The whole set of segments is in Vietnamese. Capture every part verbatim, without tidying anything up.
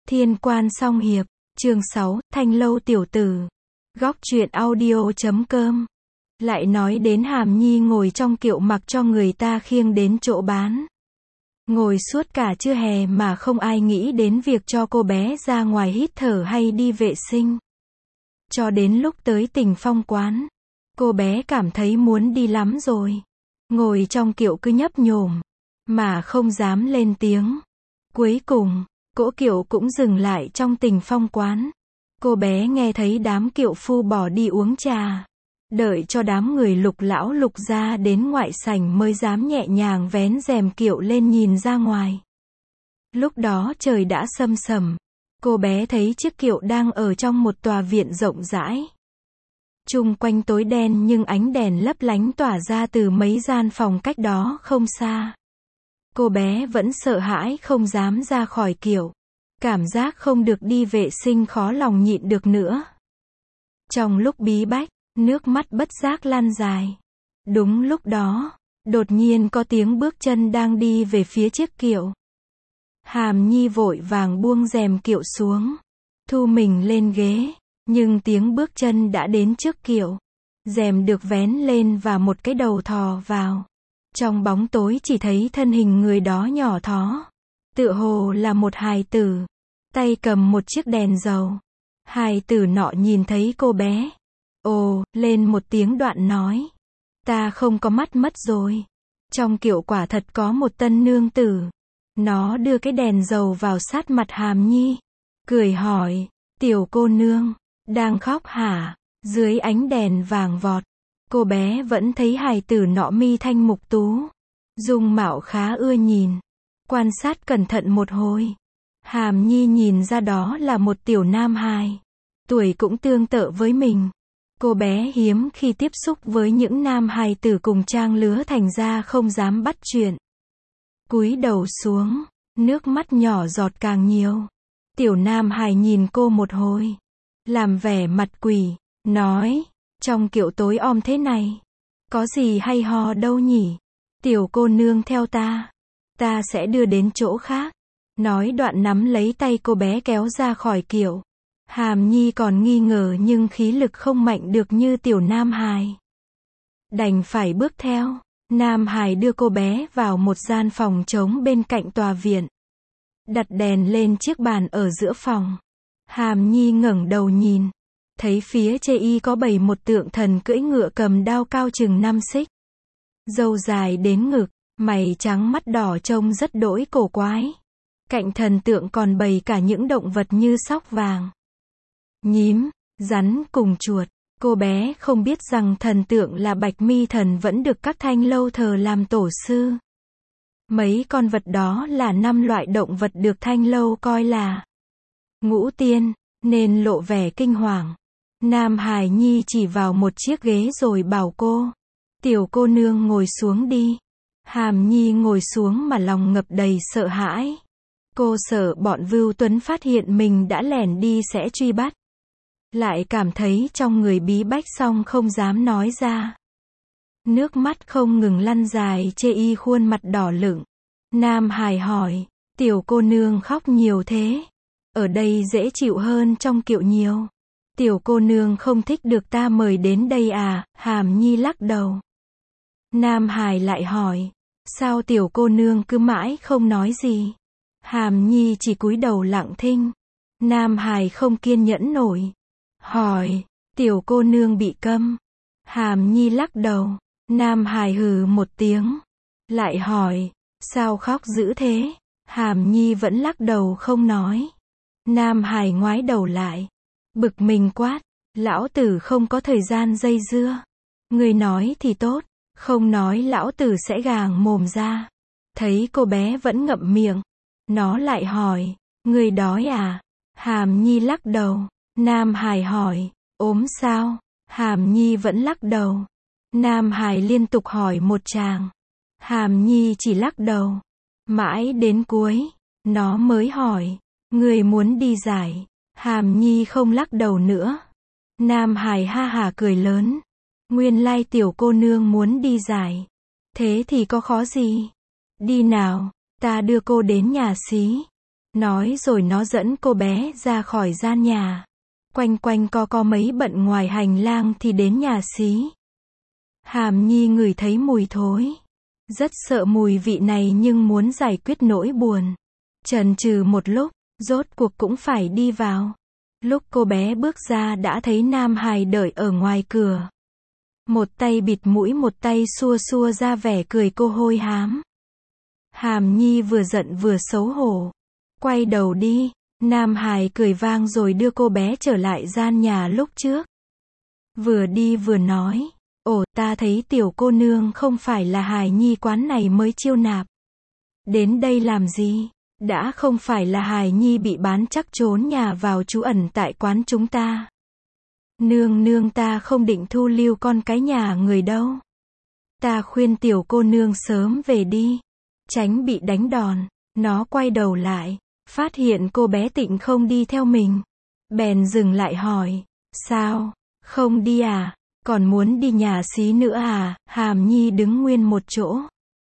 Thiên Quan Song Hiệp, chương sáu, Thanh Lâu Tiểu Tử. Góc truyện audio chấm com. Lại nói đến Hàm Nhi ngồi trong kiệu mặc cho người ta khiêng đến chỗ bán. Ngồi suốt cả trưa hè mà không ai nghĩ đến việc cho cô bé ra ngoài hít thở hay đi vệ sinh. Cho đến lúc tới Tình Phong quán, cô bé cảm thấy muốn đi lắm rồi. Ngồi trong kiệu cứ nhấp nhổm, mà không dám lên tiếng. Cuối cùng, cỗ kiệu cũng dừng lại trong Tình Phong quán. Cô bé nghe thấy đám kiệu phu bỏ đi uống trà. Đợi cho đám người Lục lão Lục ra đến ngoại sảnh mới dám nhẹ nhàng vén rèm kiệu lên nhìn ra ngoài. Lúc đó trời đã sâm sẩm. Cô bé thấy chiếc kiệu đang ở trong một tòa viện rộng rãi. Chung quanh tối đen nhưng ánh đèn lấp lánh tỏa ra từ mấy gian phòng cách đó không xa. Cô bé vẫn sợ hãi không dám ra khỏi kiệu. Cảm giác không được đi vệ sinh khó lòng nhịn được nữa. Trong lúc bí bách, nước mắt bất giác lan dài. Đúng lúc đó, đột nhiên có tiếng bước chân đang đi về phía chiếc kiệu. Hàm Nhi vội vàng buông rèm kiệu xuống, thu mình lên ghế, nhưng tiếng bước chân đã đến trước kiệu. Rèm được vén lên và một cái đầu thò vào. Trong bóng tối chỉ thấy thân hình người đó nhỏ thó. Tựa hồ là một hài tử, tay cầm một chiếc đèn dầu. Hài tử nọ nhìn thấy cô bé, ồ, lên một tiếng đoạn nói. Ta không có mắt mất rồi. Trong kiệu quả thật có một tân nương tử. Nó đưa cái đèn dầu vào sát mặt Hàm Nhi. Cười hỏi, tiểu cô nương, đang khóc hả? Dưới ánh đèn vàng vọt, cô bé vẫn thấy hài tử nọ mi thanh mục tú. Dung mạo khá ưa nhìn. Quan sát cẩn thận một hồi. Hàm Nhi nhìn ra đó là một tiểu nam hài. Tuổi cũng tương tự với mình. Cô bé hiếm khi tiếp xúc với những nam hài tử cùng trang lứa thành ra không dám bắt chuyện. Cúi đầu xuống, nước mắt nhỏ giọt càng nhiều. Tiểu nam hài nhìn cô một hồi, làm vẻ mặt quỷ, nói, trong kiệu tối om thế này, có gì hay ho đâu nhỉ? Tiểu cô nương theo ta, ta sẽ đưa đến chỗ khác. Nói đoạn nắm lấy tay cô bé kéo ra khỏi kiệu. Hàm Nhi còn nghi ngờ nhưng khí lực không mạnh được như tiểu nam hài. Đành phải bước theo. Nam hài đưa cô bé vào một gian phòng trống bên cạnh tòa viện. Đặt đèn lên chiếc bàn ở giữa phòng. Hàm Nhi ngẩng đầu nhìn. Thấy phía chê y có bày một tượng thần cưỡi ngựa cầm đao cao chừng năm xích. Râu dài đến ngực, mày trắng mắt đỏ trông rất đỗi cổ quái. Cạnh thần tượng còn bày cả những động vật như sóc vàng, nhím, rắn cùng chuột. Cô bé không biết rằng thần tượng là Bạch Mi thần vẫn được các thanh lâu thờ làm tổ sư. Mấy con vật đó là năm loại động vật được thanh lâu coi là ngũ tiên, nên lộ vẻ kinh hoàng. Nam hài Nhi chỉ vào một chiếc ghế rồi bảo cô, tiểu cô nương ngồi xuống đi. Hàm Nhi ngồi xuống mà lòng ngập đầy sợ hãi. Cô sợ bọn Vưu Tuấn phát hiện mình đã lẻn đi sẽ truy bắt. Lại cảm thấy trong người bí bách xong không dám nói ra. Nước mắt không ngừng lăn dài chê y khuôn mặt đỏ lửng. Nam hài hỏi, tiểu cô nương khóc nhiều thế. Ở đây dễ chịu hơn trong kiệu nhiều. Tiểu cô nương không thích được ta mời đến đây à? Hàm Nhi lắc đầu. Nam hài lại hỏi, sao tiểu cô nương cứ mãi không nói gì? Hàm Nhi chỉ cúi đầu lặng thinh. Nam hài không kiên nhẫn nổi. Hỏi, tiểu cô nương bị câm. Hàm Nhi lắc đầu. Nam hài hừ một tiếng. Lại hỏi, sao khóc dữ thế? Hàm Nhi vẫn lắc đầu không nói. Nam hài ngoái đầu lại. Bực mình quát, lão tử không có thời gian dây dưa. Người nói thì tốt, không nói lão tử sẽ gàng mồm ra. Thấy cô bé vẫn ngậm miệng. Nó lại hỏi, người đói à? Hàm Nhi lắc đầu. Nam hài hỏi, ốm sao? Hàm Nhi vẫn lắc đầu. Nam hài liên tục hỏi một tràng. Hàm Nhi chỉ lắc đầu. Mãi đến cuối, nó mới hỏi, người muốn đi giải? Hàm Nhi không lắc đầu nữa. Nam hài ha hà cười lớn. Nguyên lai tiểu cô nương muốn đi giải. Thế thì có khó gì? Đi nào, ta đưa cô đến nhà xí. Nói rồi nó dẫn cô bé ra khỏi gian nhà. Quanh quanh co co mấy bận ngoài hành lang thì đến nhà xí. Hàm Nhi ngửi thấy mùi thối. Rất sợ mùi vị này nhưng muốn giải quyết nỗi buồn. Chần chừ một lúc, rốt cuộc cũng phải đi vào. Lúc cô bé bước ra đã thấy Nam Hải đợi ở ngoài cửa. Một tay bịt mũi một tay xua xua ra vẻ cười cô hôi hám. Hàm Nhi vừa giận vừa xấu hổ. Quay đầu đi, Nam Hải cười vang rồi đưa cô bé trở lại gian nhà lúc trước. Vừa đi vừa nói, ồ ta thấy tiểu cô nương không phải là hài nhi quán này mới chiêu nạp. Đến đây làm gì? Đã không phải là hài nhi bị bán chắc trốn nhà vào trú ẩn tại quán chúng ta. Nương nương ta không định thu lưu con cái nhà người đâu. Ta khuyên tiểu cô nương sớm về đi, tránh bị đánh đòn. Nó quay đầu lại, phát hiện cô bé Tịnh không đi theo mình. Bèn dừng lại hỏi, sao, không đi à, còn muốn đi nhà xí nữa à? Hàm Nhi đứng nguyên một chỗ,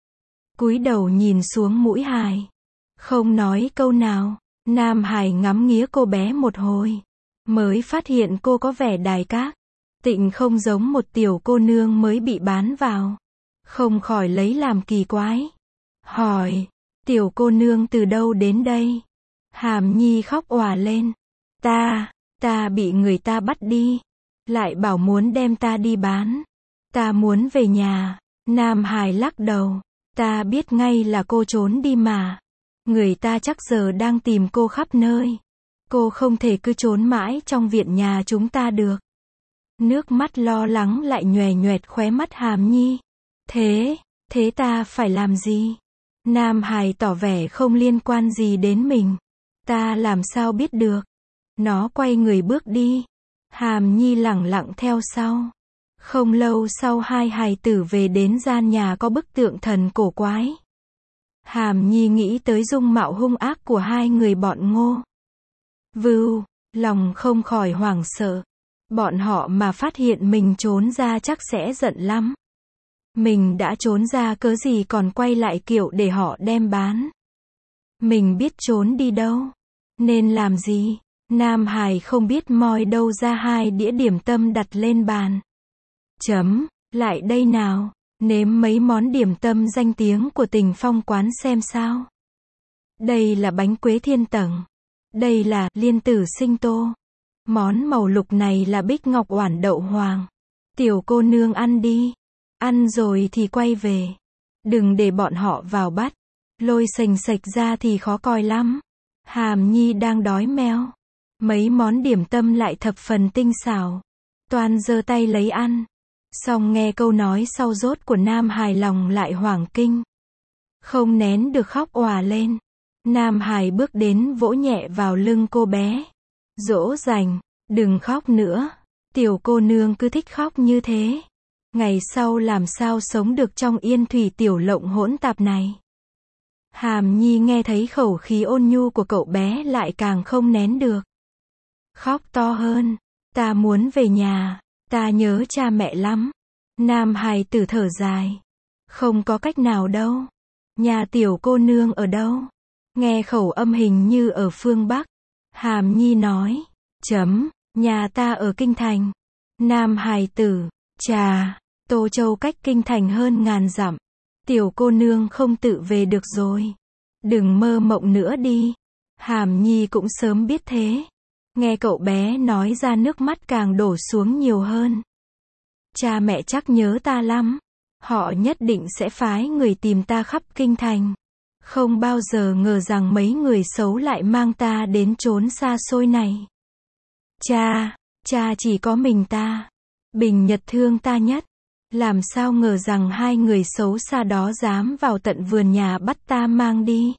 cúi đầu nhìn xuống mũi Hải, không nói câu nào. Nam Hải ngắm nghía cô bé một hồi, mới phát hiện cô có vẻ đài các. Tịnh không giống một tiểu cô nương mới bị bán vào, không khỏi lấy làm kỳ quái. Hỏi, tiểu cô nương từ đâu đến đây? Hàm Nhi khóc òa lên. Ta, ta bị người ta bắt đi, lại bảo muốn đem ta đi bán. Ta muốn về nhà. Nam Hải lắc đầu. Ta biết ngay là cô trốn đi mà. Người ta chắc giờ đang tìm cô khắp nơi. Cô không thể cứ trốn mãi trong viện nhà chúng ta được. Nước mắt lo lắng lại nhòe nhòe khóe mắt Hàm Nhi. Thế, thế ta phải làm gì? Nam Hải tỏ vẻ không liên quan gì đến mình. Ta làm sao biết được? Nó quay người bước đi. Hàm Nhi lẳng lặng theo sau. Không lâu sau hai hài tử về đến gian nhà có bức tượng thần cổ quái. Hàm Nhi nghĩ tới dung mạo hung ác của hai người bọn Ngô Vưu, lòng không khỏi hoảng sợ. Bọn họ mà phát hiện mình trốn ra chắc sẽ giận lắm. Mình đã trốn ra cớ gì còn quay lại kiểu để họ đem bán. Mình biết trốn đi đâu, nên làm gì? Nam Hải không biết moi đâu ra hai đĩa điểm tâm đặt lên bàn. Chấm, lại đây nào, nếm mấy món điểm tâm danh tiếng của Tình Phong quán xem sao. Đây là bánh quế thiên tầng. Đây là liên tử sinh tô. Món màu lục này là bích ngọc oản đậu hoàng. Tiểu cô nương ăn đi. Ăn rồi thì quay về. Đừng để bọn họ vào bắt. Lôi sành sạch ra thì khó coi lắm. Hàm Nhi đang đói meo. Mấy món điểm tâm lại thập phần tinh xảo. Toan giơ tay lấy ăn. Xong nghe câu nói sau rốt của Nam Hải lòng lại hoảng kinh. Không nén được khóc òa lên. Nam Hải bước đến vỗ nhẹ vào lưng cô bé. Dỗ dành, đừng khóc nữa. Tiểu cô nương cứ thích khóc như thế. Ngày sau làm sao sống được trong yên thủy tiểu lộng hỗn tạp này. Hàm Nhi nghe thấy khẩu khí ôn nhu của cậu bé lại càng không nén được. Khóc to hơn. Ta muốn về nhà. Ta nhớ cha mẹ lắm. Nam Hải tử thở dài. Không có cách nào đâu. Nhà tiểu cô nương ở đâu? Nghe khẩu âm hình như ở phương Bắc. Hàm Nhi nói. Chấm, nhà ta ở Kinh Thành. Nam Hải tử. Chà, Tô Châu cách Kinh Thành hơn ngàn dặm. Tiểu cô nương không tự về được rồi. Đừng mơ mộng nữa đi. Hàm Nhi cũng sớm biết thế. Nghe cậu bé nói ra nước mắt càng đổ xuống nhiều hơn. Cha mẹ chắc nhớ ta lắm. Họ nhất định sẽ phái người tìm ta khắp Kinh Thành. Không bao giờ ngờ rằng mấy người xấu lại mang ta đến chốn xa xôi này. Cha, cha chỉ có mình ta. Bình Nhật thương ta nhất. Làm sao ngờ rằng hai người xấu xa đó dám vào tận vườn nhà bắt ta mang đi.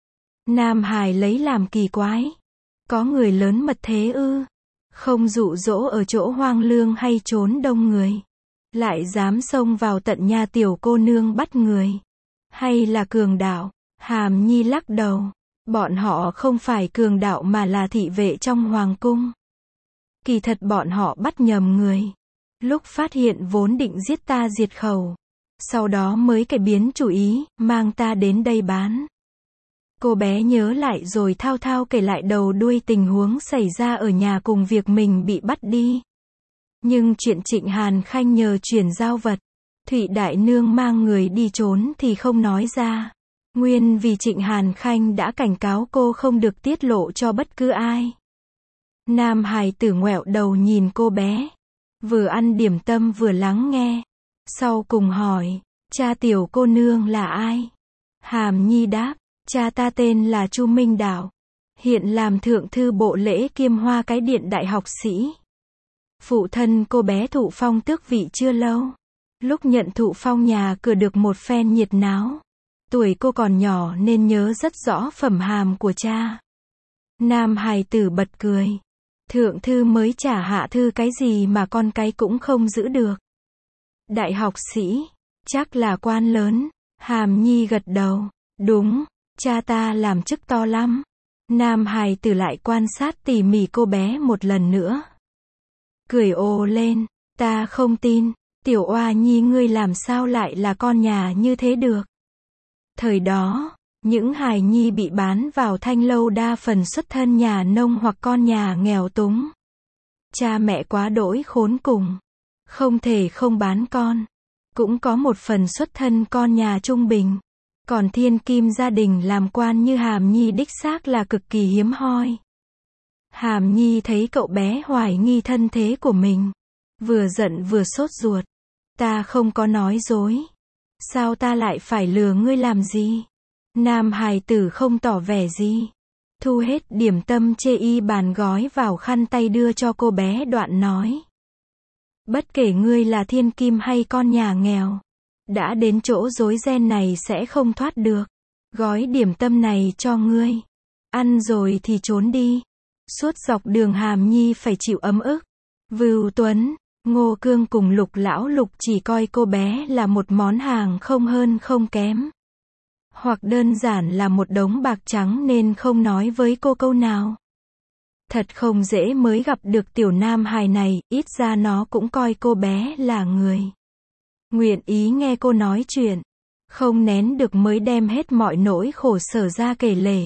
Nam Hải lấy làm kỳ quái. Có người lớn mật thế ư? Không dụ dỗ ở chỗ hoang lương hay trốn đông người. Lại dám xông vào tận nhà tiểu cô nương bắt người. Hay là cường đạo? Hàm Nhi lắc đầu. Bọn họ không phải cường đạo mà là thị vệ trong hoàng cung. Kỳ thật bọn họ bắt nhầm người. Lúc phát hiện vốn định giết ta diệt khẩu. Sau đó mới cải biến chủ ý, mang ta đến đây bán. Cô bé nhớ lại rồi thao thao kể lại đầu đuôi tình huống xảy ra ở nhà cùng việc mình bị bắt đi. Nhưng chuyện Trịnh Hàn Khanh nhờ chuyển giao vật, Thụy Đại Nương mang người đi trốn thì không nói ra. Nguyên vì Trịnh Hàn Khanh đã cảnh cáo cô không được tiết lộ cho bất cứ ai. Nam hài tử ngoẹo đầu nhìn cô bé, vừa ăn điểm tâm vừa lắng nghe. Sau cùng hỏi, cha tiểu cô nương là ai? Hàm Nhi đáp, cha ta tên là Chu Minh Đạo, hiện làm thượng thư bộ lễ kiêm Hoa Cái Điện đại học sĩ. Phụ thân cô bé thụ phong tước vị chưa lâu. Lúc nhận thụ phong nhà cửa được một phen nhiệt náo. Tuổi cô còn nhỏ nên nhớ rất rõ phẩm hàm của cha. Nam hài tử bật cười. Thượng thư mới trả hạ thư cái gì mà con cái cũng không giữ được. Đại học sĩ, chắc là quan lớn. Hàm Nhi gật đầu. Đúng, cha ta làm chức to lắm. Nam hài tử lại quan sát tỉ mỉ cô bé một lần nữa. Cười ồ lên, ta không tin, tiểu oa nhi ngươi làm sao lại là con nhà như thế được. Thời đó, những hài nhi bị bán vào thanh lâu đa phần xuất thân nhà nông hoặc con nhà nghèo túng. Cha mẹ quá đỗi khốn cùng, không thể không bán con. Cũng có một phần xuất thân con nhà trung bình. Còn thiên kim gia đình làm quan như Hàm Nhi đích xác là cực kỳ hiếm hoi. Hàm Nhi thấy cậu bé hoài nghi thân thế của mình. Vừa giận vừa sốt ruột. Ta không có nói dối. Sao ta lại phải lừa ngươi làm gì? Nam hài tử không tỏ vẻ gì. Thu hết điểm tâm chê y bàn gói vào khăn tay đưa cho cô bé đoạn nói. Bất kể ngươi là thiên kim hay con nhà nghèo, đã đến chỗ rối ren này sẽ không thoát được. Gói điểm tâm này cho ngươi. Ăn rồi thì trốn đi. Suốt dọc đường Hàm Nhi phải chịu ấm ức. Vưu Tuấn, Ngô Cương cùng Lục Lão Lục chỉ coi cô bé là một món hàng không hơn không kém. Hoặc đơn giản là một đống bạc trắng nên không nói với cô câu nào. Thật không dễ mới gặp được tiểu nam hài này, ít ra nó cũng coi cô bé là người. Nguyện ý nghe cô nói chuyện. Không nén được mới đem hết mọi nỗi khổ sở ra kể lể.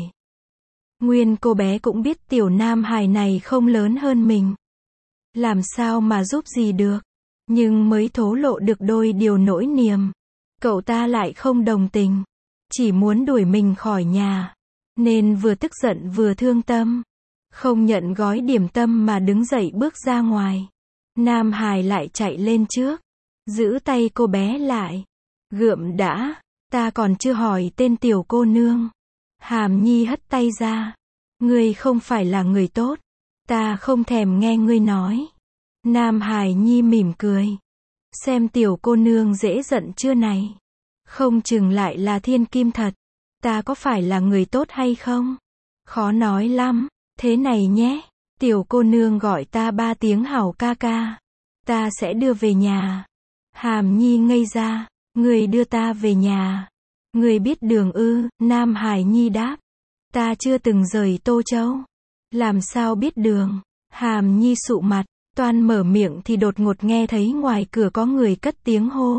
Nguyên cô bé cũng biết tiểu nam hài này không lớn hơn mình. Làm sao mà giúp gì được. Nhưng mới thổ lộ được đôi điều nỗi niềm. Cậu ta lại không đồng tình. Chỉ muốn đuổi mình khỏi nhà. Nên vừa tức giận vừa thương tâm. Không nhận gói điểm tâm mà đứng dậy bước ra ngoài. Nam hài lại chạy lên trước. Giữ tay cô bé lại. Gượm đã. Ta còn chưa hỏi tên tiểu cô nương. Hàm Nhi hất tay ra. Ngươi không phải là người tốt. Ta không thèm nghe ngươi nói. Nam hài nhi mỉm cười. Xem tiểu cô nương dễ giận chưa này. Không chừng lại là thiên kim thật. Ta có phải là người tốt hay không? Khó nói lắm. Thế này nhé. Tiểu cô nương gọi ta ba tiếng hảo ca ca. Ta sẽ đưa về nhà. Hàm Nhi ngây ra. Người đưa ta về nhà. Người biết đường ư? Nam Hải Nhi đáp. Ta chưa từng rời Tô Châu. Làm sao biết đường? Hàm Nhi sụ mặt. Toan mở miệng thì đột ngột nghe thấy ngoài cửa có người cất tiếng hô.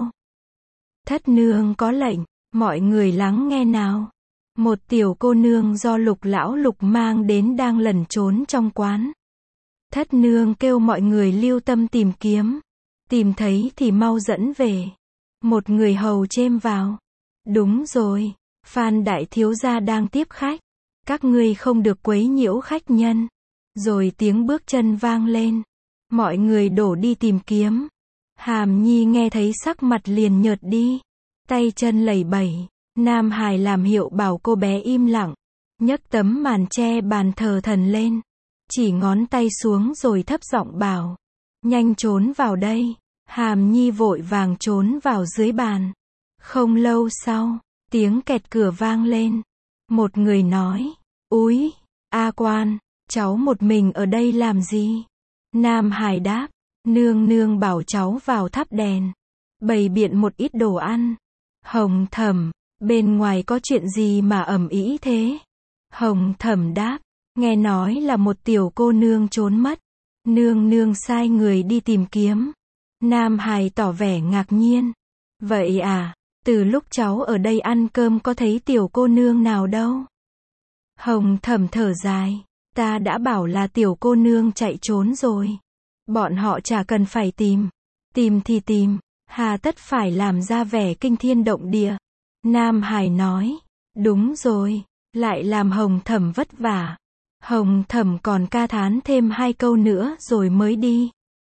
Thất nương có lệnh. Mọi người lắng nghe nào. Một tiểu cô nương do Lục Lão Lục mang đến đang lẩn trốn trong quán. Thất nương kêu mọi người lưu tâm tìm kiếm. Tìm thấy thì mau dẫn về. Một người hầu chêm vào. Đúng rồi. Phan đại thiếu gia đang tiếp khách. Các ngươi không được quấy nhiễu khách nhân. Rồi tiếng bước chân vang lên. Mọi người đổ đi tìm kiếm. Hàm Nhi nghe thấy sắc mặt liền nhợt đi. Tay chân lẩy bẩy. Nam Hải làm hiệu bảo cô bé im lặng. Nhấc tấm màn che bàn thờ thần lên. Chỉ ngón tay xuống rồi thấp giọng bảo. Nhanh trốn vào đây. Hàm Nhi vội vàng trốn vào dưới bàn. Không lâu sau, tiếng kẹt cửa vang lên. Một người nói. Úi, A Quan, cháu một mình ở đây làm gì? Nam Hải đáp. Nương nương bảo cháu vào thắp đèn. Bày biện một ít đồ ăn. Hồng Thẩm, bên ngoài có chuyện gì mà ầm ĩ thế? Hồng Thẩm đáp. Nghe nói là một tiểu cô nương trốn mất. Nương nương sai người đi tìm kiếm. Nam Hải tỏ vẻ ngạc nhiên. Vậy à, từ lúc cháu ở đây ăn cơm có thấy tiểu cô nương nào đâu? Hồng Thẩm thở dài. Ta đã bảo là tiểu cô nương chạy trốn rồi. Bọn họ chả cần phải tìm. Tìm thì tìm. Hà tất phải làm ra vẻ kinh thiên động địa. Nam Hải nói. Đúng rồi. Lại làm Hồng Thẩm vất vả. Hồng Thẩm còn ca thán thêm hai câu nữa rồi mới đi.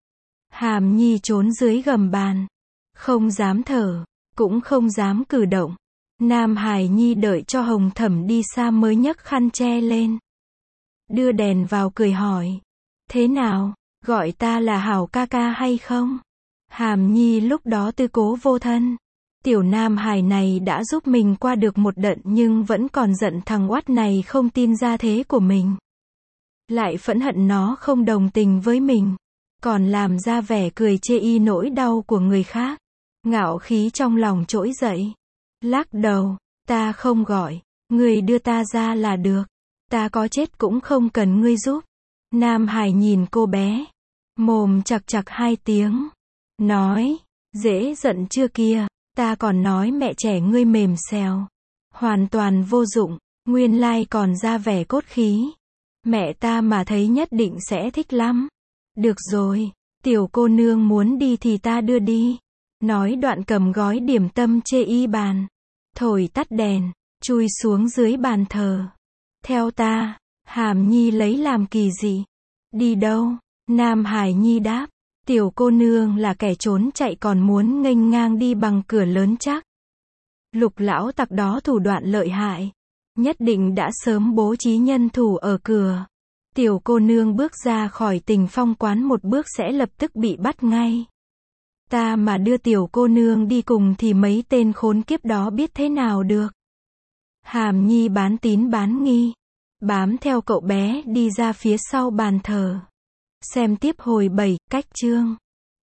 Hàm Nhi trốn dưới gầm bàn. Không dám thở. Cũng không dám cử động. Nam Hải Nhi đợi cho Hồng Thẩm đi xa mới nhấc khăn che lên. Đưa đèn vào cười hỏi. Thế nào? Gọi ta là Hảo ca ca hay không? Hàm Nhi lúc đó tư cố vô thân. Tiểu Nam Hải này đã giúp mình qua được một đợt nhưng vẫn còn giận thằng oát này không tin ra thế của mình. Lại phẫn hận nó không đồng tình với mình. Còn làm ra vẻ cười chê y nỗi đau của người khác. Ngạo khí trong lòng trỗi dậy. Lắc đầu. Ta không gọi. Người đưa ta ra là được. Ta có chết cũng không cần ngươi giúp. Nam Hải nhìn cô bé. Mồm chặt chặt hai tiếng. Nói. Dễ giận chưa kia. Ta còn nói mẹ trẻ ngươi mềm xèo. Hoàn toàn vô dụng. Nguyên lai còn ra vẻ cốt khí. Mẹ ta mà thấy nhất định sẽ thích lắm. Được rồi. Tiểu cô nương muốn đi thì ta đưa đi. Nói đoạn cầm gói điểm tâm chê y bàn. Thổi tắt đèn. Chui xuống dưới bàn thờ. Theo ta. Hàm Nhi lấy làm kỳ dị. Đi đâu? Nam Hải Nhi đáp. Tiểu cô nương là kẻ trốn chạy còn muốn nghênh ngang đi bằng cửa lớn chắc. Lục lão tặc đó thủ đoạn lợi hại. Nhất định đã sớm bố trí nhân thủ ở cửa. Tiểu cô nương bước ra khỏi Tình Phong quán một bước sẽ lập tức bị bắt ngay. Ta mà đưa tiểu cô nương đi cùng thì mấy tên khốn kiếp đó biết thế nào được. Hàm Nhi bán tín bán nghi. Bám theo cậu bé đi ra phía sau bàn thờ. Xem tiếp hồi bảy, cách chương.